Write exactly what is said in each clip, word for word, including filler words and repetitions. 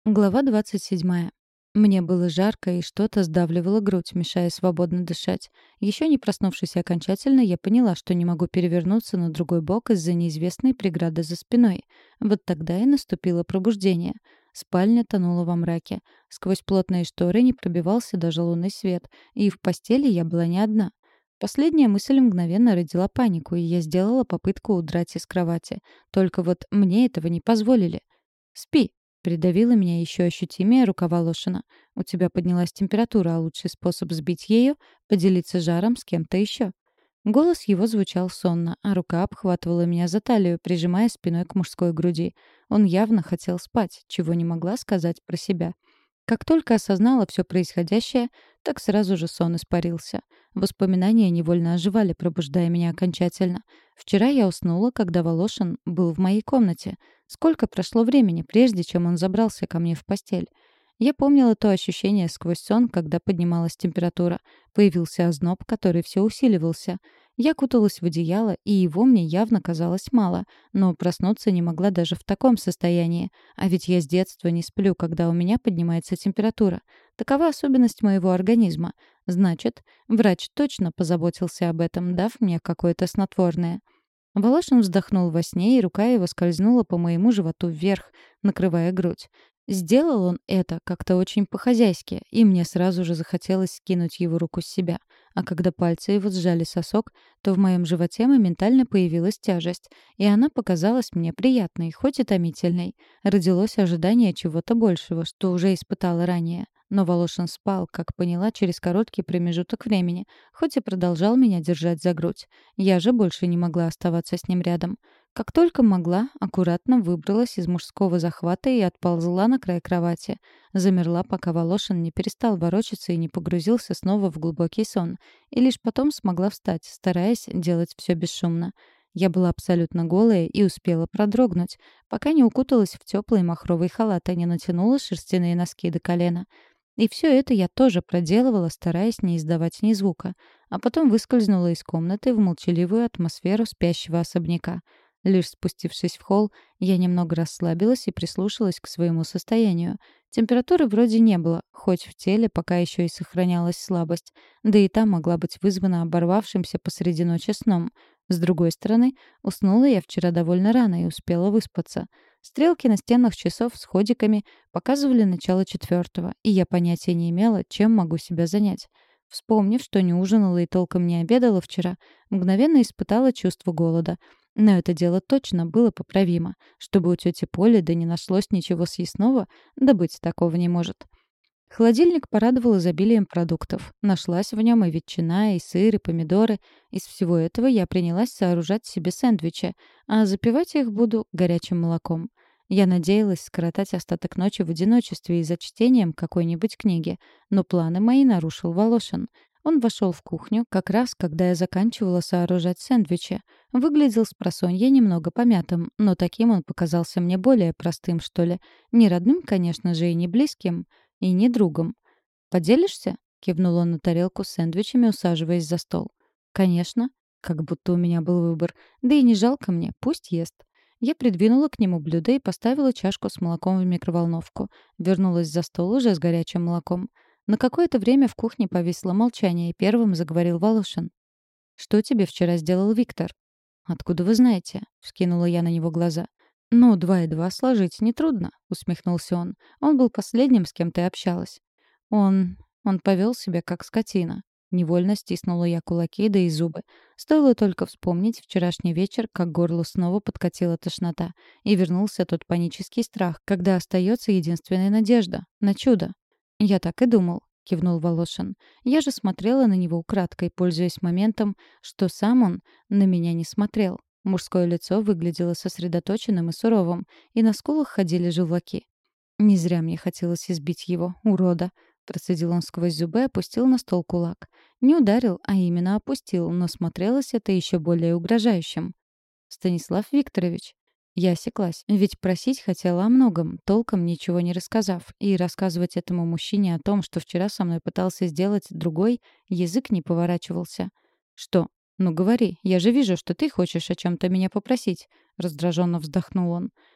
Глава двадцать седьмая. Мне было жарко, и что-то сдавливало грудь, мешая свободно дышать. Еще не проснувшись окончательно, я поняла, что не могу перевернуться на другой бок из-за неизвестной преграды за спиной. Вот тогда и наступило пробуждение. Спальня тонула во мраке. Сквозь плотные шторы не пробивался даже лунный свет, и в постели я была не одна. Последняя мысль мгновенно родила панику, и я сделала попытку удрать из кровати. Только вот мне этого не позволили. «Спи», — придавила меня еще ощутимее рука Волошина. «У тебя поднялась температура, а лучший способ сбить ее — поделиться жаром с кем-то еще». Голос его звучал сонно, а рука обхватывала меня за талию, прижимая спиной к мужской груди. Он явно хотел спать, чего не могла сказать про себя. Как только осознала все происходящее, так сразу же сон испарился. Воспоминания невольно оживали, пробуждая меня окончательно. Вчера я уснула, когда Волошин был в моей комнате. Сколько прошло времени, прежде чем он забрался ко мне в постель? Я помнила то ощущение сквозь сон, когда поднималась температура. Появился озноб, который все усиливался. Я куталась в одеяло, и его мне явно казалось мало, но проснуться не могла даже в таком состоянии. А ведь я с детства не сплю, когда у меня поднимается температура. Такова особенность моего организма. Значит, врач точно позаботился об этом, дав мне какое-то снотворное. Волошин вздохнул во сне, и рука его скользнула по моему животу вверх, накрывая грудь. Сделал он это как-то очень по-хозяйски, и мне сразу же захотелось скинуть его руку с себя. А когда пальцы его сжали сосок, то в моем животе моментально появилась тяжесть, и она показалась мне приятной, хоть и томительной. Родилось ожидание чего-то большего, что уже испытала ранее. Но Волошин спал, как поняла, через короткий промежуток времени, хоть и продолжал меня держать за грудь. Я же больше не могла оставаться с ним рядом. Как только могла, аккуратно выбралась из мужского захвата и отползла на край кровати. Замерла, пока Волошин не перестал ворочаться и не погрузился снова в глубокий сон. И лишь потом смогла встать, стараясь делать все бесшумно. Я была абсолютно голая и успела продрогнуть, пока не укуталась в теплый махровый халат и не натянула шерстяные носки до колена. И все это я тоже проделывала, стараясь не издавать ни звука, а потом выскользнула из комнаты в молчаливую атмосферу спящего особняка. Лишь спустившись в холл, я немного расслабилась и прислушалась к своему состоянию. Температуры вроде не было, хоть в теле пока еще и сохранялась слабость, да и та могла быть вызвана оборвавшимся посреди ночи сном. С другой стороны, уснула я вчера довольно рано и успела выспаться. Стрелки настенных часов с ходиками показывали начало четвертого, и я понятия не имела, чем могу себя занять. Вспомнив, что не ужинала и толком не обедала вчера, мгновенно испытала чувство голода. Но это дело точно было поправимо. Чтобы у тети Поли да не нашлось ничего съестного, да быть такого не может. Холодильник порадовал изобилием продуктов. Нашлась в нем и ветчина, и сыр, и помидоры. Из всего этого я принялась сооружать себе сэндвичи, а запивать их буду горячим молоком. Я надеялась скоротать остаток ночи в одиночестве и за чтением какой-нибудь книги, но планы мои нарушил Волошин. Он вошел в кухню как раз, когда я заканчивала сооружать сэндвичи. Выглядел спросонья немного помятым, но таким он показался мне более простым, что ли. Не родным, конечно же, и не близким, и не другом. «Поделишься?» — кивнул он на тарелку с сэндвичами, усаживаясь за стол. «Конечно». Как будто у меня был выбор. Да и не жалко мне, пусть ест. Я придвинула к нему блюдо и поставила чашку с молоком в микроволновку. Вернулась за стол уже с горячим молоком. На какое-то время в кухне повисло молчание, и первым заговорил Волошин. «Что тебе вчера сделал Виктор?» «Откуда вы знаете?» — вскинула я на него глаза. «Ну, два и два сложить нетрудно», — усмехнулся он. «Он был последним, с кем ты общалась». «Он... он повел себя как скотина». Невольно стиснула я кулаки, да и зубы. Стоило только вспомнить вчерашний вечер, как горло снова подкатила тошнота. И вернулся тот панический страх, когда остается единственная надежда — на чудо. «Я так и думал», — кивнул Волошин. «Я же смотрела на него украдкой, пользуясь моментом, что сам он на меня не смотрел». Мужское лицо выглядело сосредоточенным и суровым, и на скулах ходили желваки. «Не зря мне хотелось избить его, урода», — процедил он сквозь зубы и опустил на стол кулак. Не ударил, а именно опустил, но смотрелось это еще более угрожающим. «Станислав Викторович». Я осеклась, ведь просить хотела о многом, толком ничего не рассказав, и рассказывать этому мужчине о том, что вчера со мной пытался сделать другой, язык не поворачивался. «Что? Ну говори, я же вижу, что ты хочешь о чем-то меня попросить», — раздраженно вздохнул он.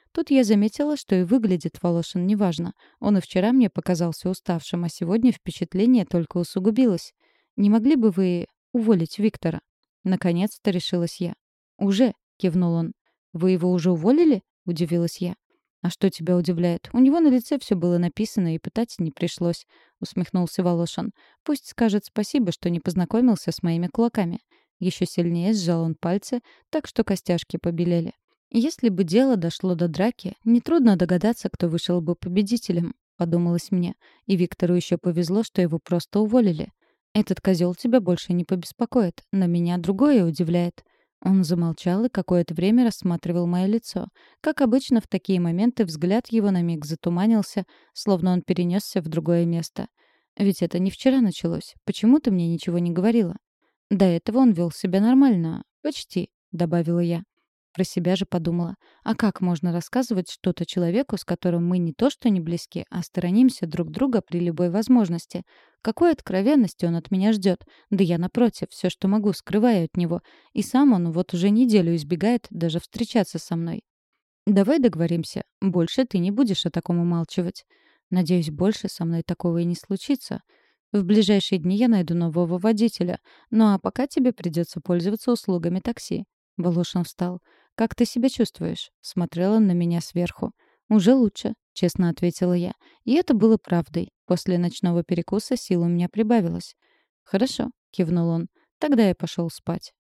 Тут я заметила, что и выглядит Волошин неважно. Он и вчера мне показался уставшим, а сегодня впечатление только усугубилось. «Не могли бы вы уволить Виктора?» Наконец-то решилась я. «Уже?» — кивнул он. «Вы его уже уволили?» — удивилась я. «А что тебя удивляет? У него на лице все было написано, и пытать не пришлось», — усмехнулся Волошин. «Пусть скажет спасибо, что не познакомился с моими кулаками». Еще сильнее сжал он пальцы, так что костяшки побелели. «Если бы дело дошло до драки, нетрудно догадаться, кто вышел бы победителем», — подумалось мне. И Виктору еще повезло, что его просто уволили. «Этот козел тебя больше не побеспокоит, но меня другое удивляет». Он замолчал и какое-то время рассматривал мое лицо. Как обычно, в такие моменты взгляд его на миг затуманился, словно он перенесся в другое место. «Ведь это не вчера началось. Почему ты мне ничего не говорила?» «До этого он вел себя нормально. Почти», — добавила я. Про себя же подумала. А как можно рассказывать что-то человеку, с которым мы не то что не близки, а сторонимся друг друга при любой возможности? Какой откровенности он от меня ждет? Да я, напротив, все, что могу, скрываю от него. И сам он вот уже неделю избегает даже встречаться со мной. «Давай договоримся. Больше ты не будешь о таком умалчивать. Надеюсь, больше со мной такого и не случится. В ближайшие дни я найду нового водителя. Ну а пока тебе придется пользоваться услугами такси». Волошин встал. «Как ты себя чувствуешь?» Смотрел он на меня сверху. «Уже лучше», — честно ответила я. И это было правдой. После ночного перекуса сил у меня прибавилось. «Хорошо», — кивнул он. «Тогда я пошел спать».